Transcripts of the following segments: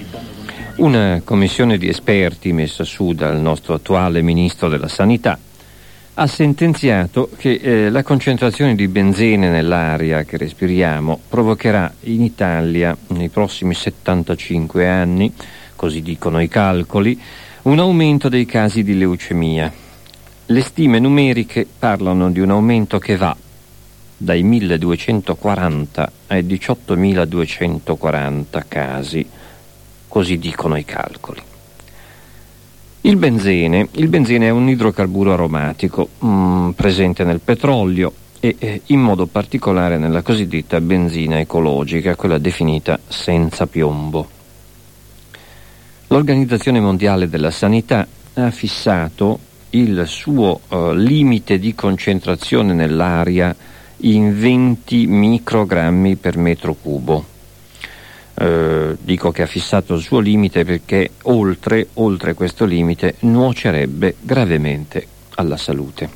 Una commissione di esperti messa su dal nostro attuale Ministro della Sanità ha sentenziato che la concentrazione di benzene nell'aria che respiriamo provocherà in Italia nei prossimi 75 anni, così dicono i calcoli, un aumento dei casi di leucemia. Le stime numeriche parlano di un aumento che va dai 1240 ai 18.240 casi, così dicono i calcoli. Il benzene è un idrocarburo aromatico presente nel petrolio e in modo particolare nella cosiddetta benzina ecologica, quella definita senza piombo. L'Organizzazione Mondiale della Sanità ha fissato il suo limite di concentrazione nell'aria in 20 microgrammi per metro cubo. Dico che ha fissato il suo limite perché oltre questo limite nuocerebbe gravemente alla salute.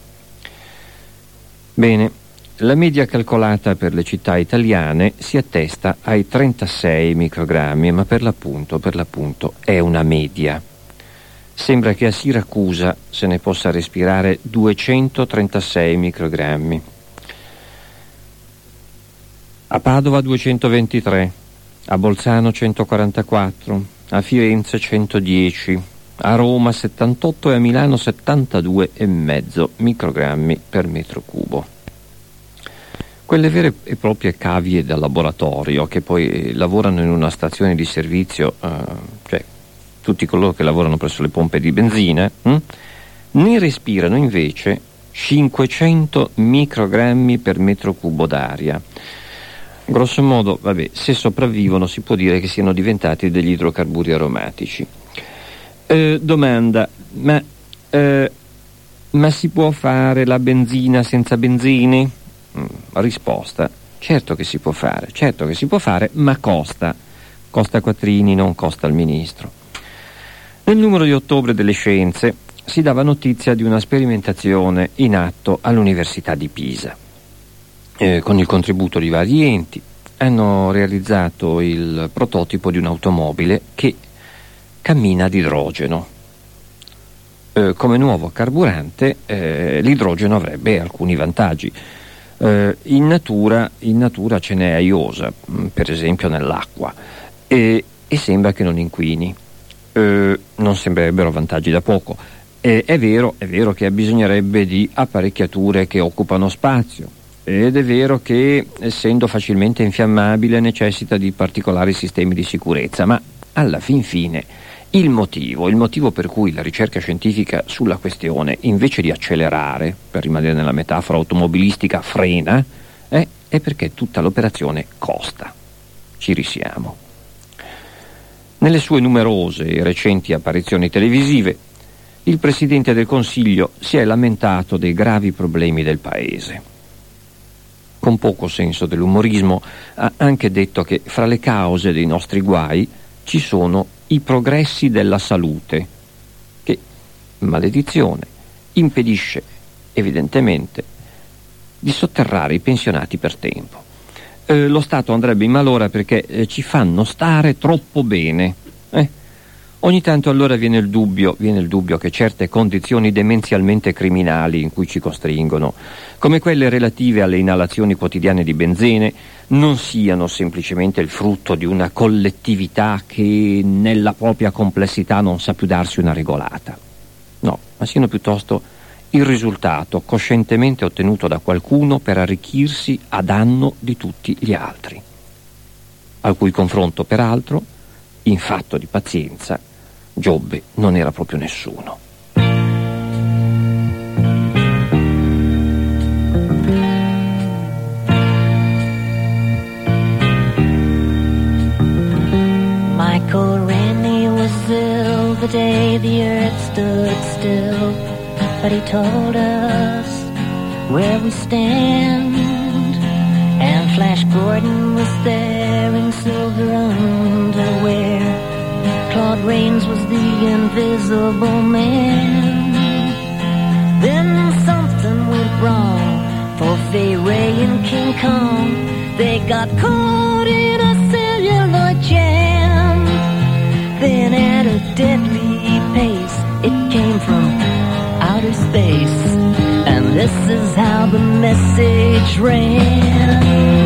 Bene, la media calcolata per le città italiane si attesta ai 36 microgrammi, ma per l'appunto è una media. Sembra che a Siracusa se ne possa respirare 236 microgrammi, a Padova 223, a Bolzano 144, a Firenze 110, a Roma 78 e a Milano 72,5 microgrammi per metro cubo. Quelle vere e proprie cavie da laboratorio che poi lavorano in una stazione di servizio, cioè tutti coloro che lavorano presso le pompe di benzina, ne respirano invece 500 microgrammi per metro cubo d'aria. Grosso modo, se sopravvivono si può dire che siano diventati degli idrocarburi aromatici. Domanda, ma si può fare la benzina senza benzene? Risposta, certo che si può fare, ma costa quattrini, non costa al Ministro. Nel numero di ottobre delle Scienze si dava notizia di una sperimentazione in atto all'Università di Pisa. Con il contributo di vari enti hanno realizzato il prototipo di un'automobile che cammina ad idrogeno. Come nuovo carburante l'idrogeno avrebbe alcuni vantaggi. In natura ce n'è a iosa, per esempio nell'acqua, e sembra che non inquini. Non sembrerebbero vantaggi da poco. È vero che bisognerebbe di apparecchiature che occupano spazio, ed è vero che essendo facilmente infiammabile necessita di particolari sistemi di sicurezza, ma alla fin fine il motivo per cui la ricerca scientifica sulla questione, invece di accelerare, per rimanere nella metafora automobilistica, frena, è perché tutta l'operazione costa. Ci risiamo. Nelle sue numerose e recenti apparizioni televisive, il Presidente del Consiglio si è lamentato dei gravi problemi del Paese. Con poco senso dell'umorismo ha anche detto che fra le cause dei nostri guai ci sono i progressi della salute, che, maledizione, impedisce evidentemente di sotterrare i pensionati per tempo. Lo Stato andrebbe in malora perché ci fanno stare troppo bene. Ogni tanto allora viene il dubbio che certe condizioni demenzialmente criminali in cui ci costringono, come quelle relative alle inalazioni quotidiane di benzene, non siano semplicemente il frutto di una collettività che nella propria complessità non sa più darsi una regolata. No, ma siano piuttosto il risultato coscientemente ottenuto da qualcuno per arricchirsi a danno di tutti gli altri, al cui confronto, peraltro, in fatto di pazienza, Giobbe non era proprio nessuno. Michael Rennie was ill the day the earth stood still, but he told us where we stand. And Flash Gordon was there in silver underwear. Claude Rains was the invisible man. Then something went wrong for Fay Ray and King Kong. They got caught in a celluloid jam. deadly pace. It came from outer space, and this is how the message ran.